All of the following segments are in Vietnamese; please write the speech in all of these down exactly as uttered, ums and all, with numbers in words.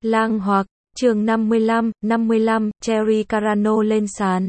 Lang Hoặc, chương năm mươi lăm, năm mươi lăm, Cherry Carano lên sàn.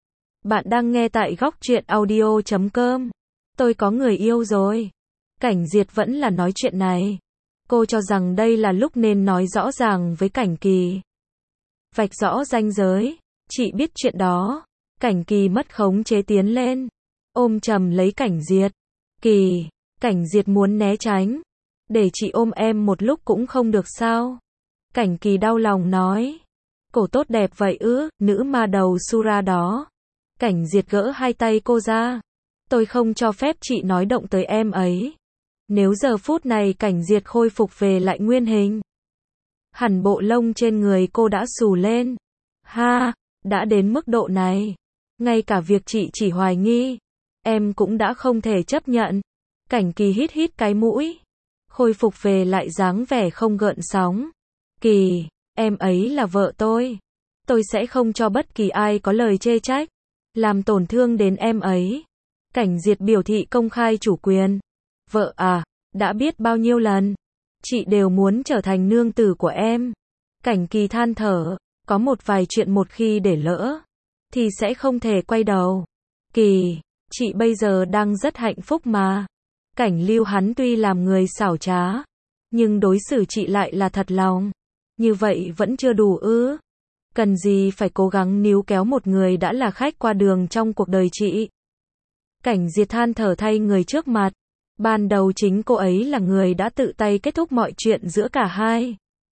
Bạn đang nghe tại góc truyện audio chấm com. Tôi có người yêu rồi. Cảnh Diệt vẫn là nói chuyện này. Cô cho rằng đây là lúc nên nói rõ ràng với Cảnh Kỳ. Vạch rõ ranh giới. Chị biết chuyện đó. Cảnh Kỳ mất khống chế tiến lên. Ôm chầm lấy Cảnh Diệt. Kỳ, Cảnh Diệt muốn né tránh. Để chị ôm em một lúc cũng không được sao? Cảnh Kỳ đau lòng nói. Cổ tốt đẹp vậy ư, nữ ma đầu Sura đó. Cảnh Diệt gỡ hai tay cô ra. Tôi không cho phép chị nói động tới em ấy. Nếu giờ phút này Cảnh Diệt khôi phục về lại nguyên hình, hẳn bộ lông trên người cô đã xù lên. Ha, đã đến mức độ này. Ngay cả việc chị chỉ hoài nghi, em cũng đã không thể chấp nhận. Cảnh Kỳ hít hít cái mũi. Khôi phục về lại dáng vẻ không gợn sóng. Kỳ, em ấy là vợ tôi. Tôi sẽ không cho bất kỳ ai có lời chê trách, làm tổn thương đến em ấy. Cảnh Diệt biểu thị công khai chủ quyền. Vợ à, đã biết bao nhiêu lần, chị đều muốn trở thành nương tử của em. Cảnh Kỳ than thở, có một vài chuyện một khi để lỡ, thì sẽ không thể quay đầu. Kỳ, chị bây giờ đang rất hạnh phúc mà. Cảnh Lưu hắn tuy làm người xảo trá, nhưng đối xử chị lại là thật lòng. Như vậy vẫn chưa đủ ư? Cần gì phải cố gắng níu kéo một người đã là khách qua đường trong cuộc đời chị? Cảnh Diệt than thở thay người trước mặt. Ban đầu chính cô ấy là người đã tự tay kết thúc mọi chuyện giữa cả hai.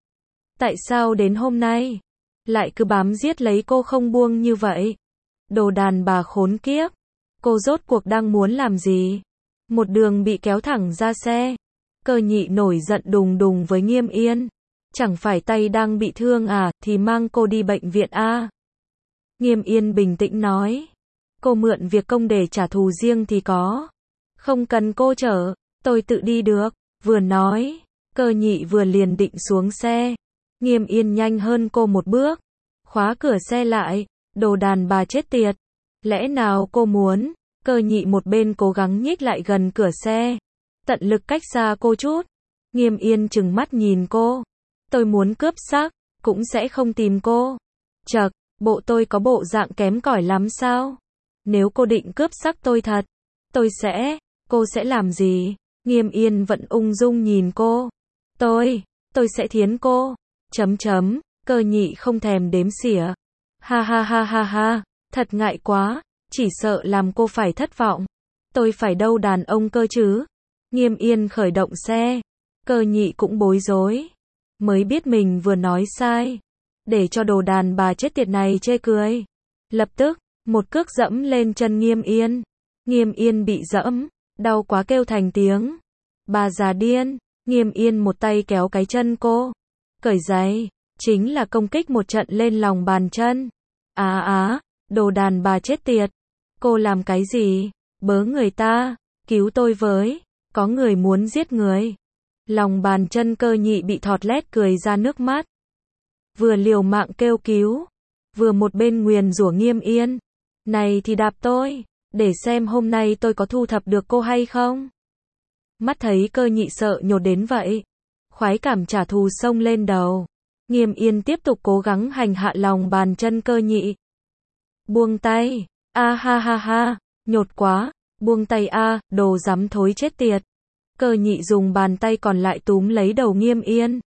Tại sao đến hôm nay lại cứ bám giết lấy cô không buông như vậy? Đồ đàn bà khốn kiếp. Cô rốt cuộc đang muốn làm gì? Một đường bị kéo thẳng ra xe. Cơ Nhị nổi giận đùng đùng với Nghiêm Yên. Chẳng phải tay đang bị thương à, thì mang cô đi bệnh viện a. Nghiêm Yên bình tĩnh nói. Cô mượn việc công để trả thù riêng thì có. Không cần cô chở, tôi tự đi được. Vừa nói, Cơ Nhị vừa liền định xuống xe. Nghiêm Yên nhanh hơn cô một bước. Khóa cửa xe lại. Đồ đàn bà chết tiệt. Lẽ nào cô muốn? Cơ Nhị một bên cố gắng nhích lại gần cửa xe, tận lực cách xa cô chút. Nghiêm Yên trừng mắt nhìn cô. Tôi muốn cướp xác, cũng sẽ không tìm cô. Chậc, bộ tôi có bộ dạng kém cỏi lắm sao? Nếu cô định cướp xác tôi thật, tôi sẽ, cô sẽ làm gì? Nghiêm Yên vẫn ung dung nhìn cô. Tôi, tôi sẽ thiến cô. Chấm chấm, Cơ Nhị không thèm đếm xỉa. Ha ha ha ha ha, thật ngại quá, chỉ sợ làm cô phải thất vọng. Tôi phải đâu đàn ông cơ chứ? Nghiêm Yên khởi động xe. Cơ Nhị cũng bối rối. Mới biết mình vừa nói sai. Để cho đồ đàn bà chết tiệt này chê cười. Lập tức, một cước dẫm lên chân Nghiêm Yên. Nghiêm Yên bị dẫm, đau quá kêu thành tiếng. Bà già điên. Nghiêm Yên một tay kéo cái chân cô. Cởi giày. Chính là công kích một trận lên lòng bàn chân. Á á, đồ đàn bà chết tiệt. Cô làm cái gì? Bớ người ta. Cứu tôi với. Có người muốn giết người. Lòng bàn chân Cơ Nhị bị thọt lét cười ra nước mắt. Vừa liều mạng kêu cứu, vừa một bên nguyền rủa Nghiêm Yên. Này thì đạp tôi, để xem hôm nay tôi có thu thập được cô hay không. Mắt thấy Cơ Nhị sợ nhột đến vậy, khoái cảm trả thù xông lên đầu. Nghiêm Yên tiếp tục cố gắng hành hạ lòng bàn chân Cơ Nhị. Buông tay, a ha ha ha, nhột quá, buông tay a, đồ dám thối chết tiệt. Cơ Nhị dùng bàn tay còn lại túm lấy đầu Nghiêm Yên.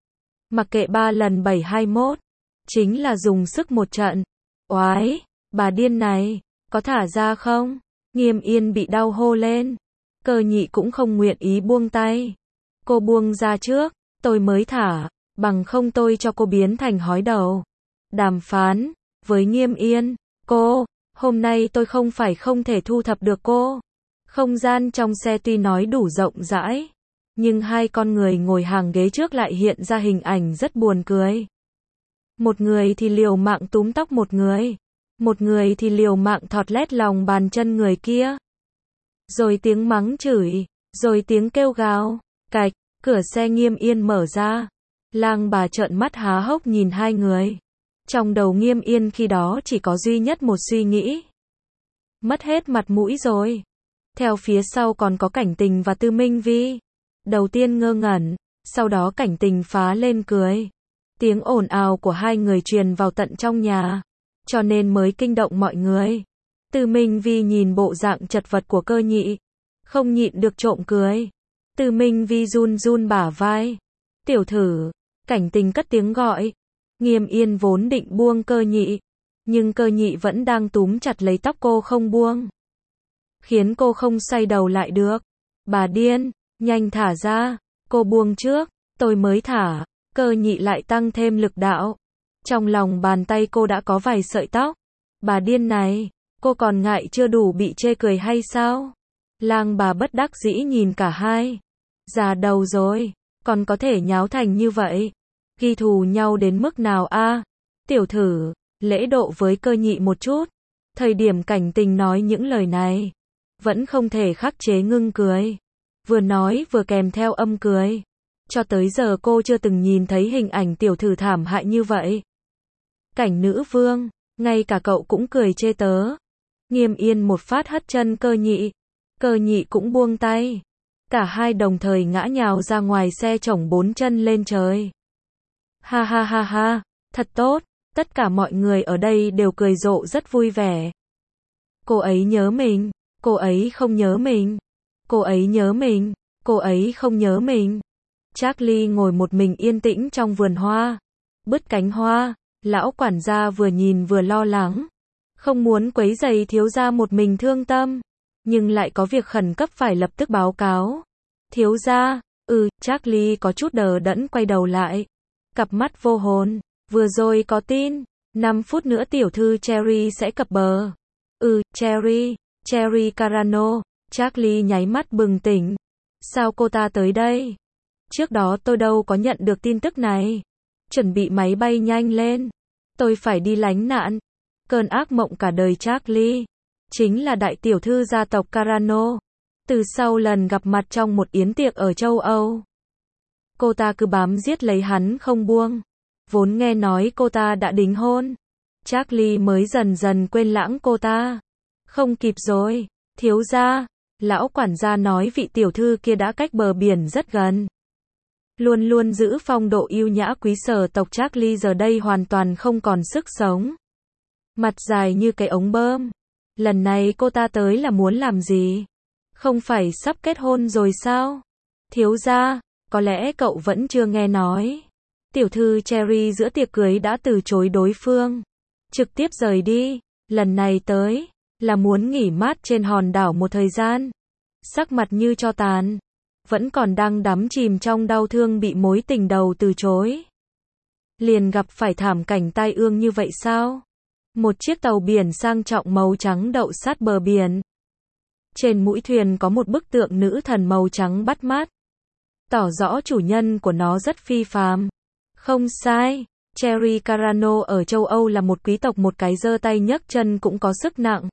Mặc kệ ba lần bảy hai mốt, chính là dùng sức một trận. Oái, bà điên này, có thả ra không? Nghiêm Yên bị đau hô lên. Cơ Nhị cũng không nguyện ý buông tay. Cô buông ra trước, tôi mới thả, bằng không tôi cho cô biến thành hói đầu. Đàm phán với Nghiêm Yên. Cô, hôm nay tôi không phải không thể thu thập được cô. Không gian trong xe tuy nói đủ rộng rãi, nhưng hai con người ngồi hàng ghế trước lại hiện ra hình ảnh rất buồn cười. Một người thì liều mạng túm tóc một người, một người thì liều mạng thọt lét lòng bàn chân người kia. Rồi tiếng mắng chửi, rồi tiếng kêu gào, cạch, cửa xe Nghiêm Yên mở ra. Lang bà trợn mắt há hốc nhìn hai người. Trong đầu Nghiêm Yên khi đó chỉ có duy nhất một suy nghĩ. Mất hết mặt mũi rồi. Theo phía sau còn có Cảnh Tình và Tư Minh Vi. Đầu tiên ngơ ngẩn, sau đó Cảnh Tình phá lên cười. Tiếng ồn ào của hai người truyền vào tận trong nhà, cho nên mới kinh động mọi người. Từ Minh Vi nhìn bộ dạng chật vật của Cơ Nhị, không nhịn được trộm cười. Từ Minh Vi run run bả vai. Tiểu thử, Cảnh Tình cất tiếng gọi. Nghiêm Yên vốn định buông Cơ Nhị, nhưng Cơ Nhị vẫn đang túm chặt lấy tóc cô không buông, khiến cô không xoay đầu lại được. Bà điên, nhanh thả ra, cô buông trước, tôi mới thả. Cơ Nhị lại tăng thêm lực đạo. Trong lòng bàn tay cô đã có vài sợi tóc. Bà điên này, cô còn ngại chưa đủ bị chê cười hay sao? Lang bà bất đắc dĩ nhìn cả hai. Già đầu rồi, còn có thể nháo thành như vậy. Ghi thù nhau đến mức nào a? Tiểu thử, lễ độ với Cơ Nhị một chút. Thời điểm Cảnh Tình nói những lời này, vẫn không thể khắc chế ngưng cười. Vừa nói vừa kèm theo âm cười. Cho tới giờ cô chưa từng nhìn thấy hình ảnh tiểu thử thảm hại như vậy. Cảnh nữ vương, ngay cả cậu cũng cười chê tớ. Nghiêm Yên một phát hất chân Cơ Nhị. Cơ Nhị cũng buông tay. Cả hai đồng thời ngã nhào ra ngoài xe chổng bốn chân lên trời. Ha ha ha ha, thật tốt, tất cả mọi người ở đây đều cười rộ rất vui vẻ. Cô ấy nhớ mình, cô ấy không nhớ mình. Cô ấy nhớ mình, cô ấy không nhớ mình. Charlie ngồi một mình yên tĩnh trong vườn hoa, bứt cánh hoa. Lão quản gia vừa nhìn vừa lo lắng, không muốn quấy rầy thiếu gia một mình thương tâm, nhưng lại có việc khẩn cấp phải lập tức báo cáo. Thiếu gia, ừ, Charlie có chút đờ đẫn quay đầu lại, cặp mắt vô hồn. Vừa rồi có tin, năm phút nữa tiểu thư Cherry sẽ cập bờ. Ừ, Cherry, Cherry Carano. Charlie nháy mắt bừng tỉnh. Sao cô ta tới đây? Trước đó tôi đâu có nhận được tin tức này. Chuẩn bị máy bay nhanh lên. Tôi phải đi lánh nạn. Cơn ác mộng cả đời Charlie chính là đại tiểu thư gia tộc Carano. Từ sau lần gặp mặt trong một yến tiệc ở châu Âu, cô ta cứ bám giết lấy hắn không buông. Vốn nghe nói cô ta đã đính hôn, Charlie mới dần dần quên lãng cô ta. Không kịp rồi, thiếu gia. Lão quản gia nói vị tiểu thư kia đã cách bờ biển rất gần. Luôn luôn giữ phong độ yêu nhã quý sở tộc Charlie giờ đây hoàn toàn không còn sức sống. Mặt dài như cái ống bơm. Lần này cô ta tới là muốn làm gì? Không phải sắp kết hôn rồi sao? Thiếu gia, có lẽ cậu vẫn chưa nghe nói. Tiểu thư Cherry giữa tiệc cưới đã từ chối đối phương, trực tiếp rời đi. Lần này tới, là muốn nghỉ mát trên hòn đảo một thời gian. Sắc mặt như tro tàn, vẫn còn đang đắm chìm trong đau thương bị mối tình đầu từ chối. Liền gặp phải thảm cảnh tai ương như vậy sao? Một chiếc tàu biển sang trọng màu trắng đậu sát bờ biển. Trên mũi thuyền có một bức tượng nữ thần màu trắng bắt mắt, tỏ rõ chủ nhân của nó rất phi phàm. Không sai, Cherry Carano ở châu Âu là một quý tộc một cái giơ tay nhấc chân cũng có sức nặng.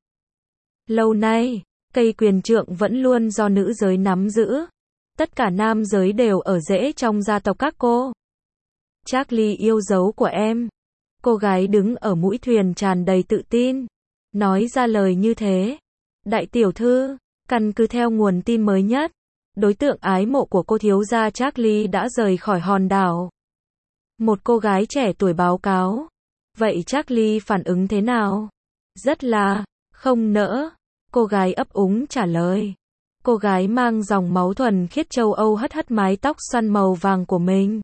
Lâu nay, cây quyền trượng vẫn luôn do nữ giới nắm giữ. Tất cả nam giới đều ở rễ trong gia tộc các cô. Charlie yêu dấu của em. Cô gái đứng ở mũi thuyền tràn đầy tự tin, nói ra lời như thế. Đại tiểu thư, căn cứ theo nguồn tin mới nhất, đối tượng ái mộ của cô thiếu gia Charlie đã rời khỏi hòn đảo. Một cô gái trẻ tuổi báo cáo. Vậy Charlie phản ứng thế nào? Rất là không nỡ. Cô gái ấp úng trả lời. Cô gái mang dòng máu thuần khiết châu Âu hất hất mái tóc xoăn màu vàng của mình.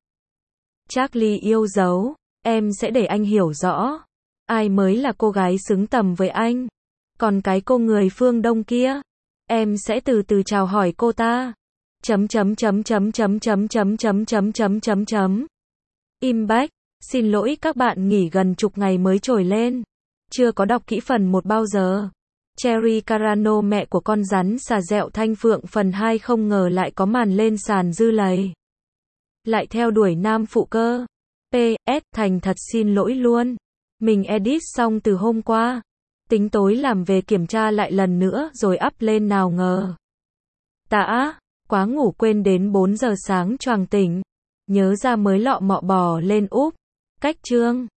Charlie yêu dấu, em sẽ để anh hiểu rõ. Ai mới là cô gái xứng tầm với anh. Còn cái cô người phương Đông kia, em sẽ từ từ chào hỏi cô ta. Chấm chấm chấm chấm chấm chấm chấm chấm chấm chấm chấm chấm. Impact, xin lỗi các bạn nghỉ gần chục ngày mới trồi lên. Chưa có đọc kỹ phần một bao giờ. Cherry Carano mẹ của con rắn xà dẹo Thanh Phượng phần hai không ngờ lại có màn lên sàn dư lầy. Lại theo đuổi nam phụ cơ. pê ét thành thật xin lỗi luôn. Mình edit xong từ hôm qua. Tính tối làm về kiểm tra lại lần nữa rồi up lên nào ngờ. Tã, quá ngủ quên đến bốn giờ sáng choàng tỉnh. Nhớ ra mới lọ mọ bò lên úp. Cách chương.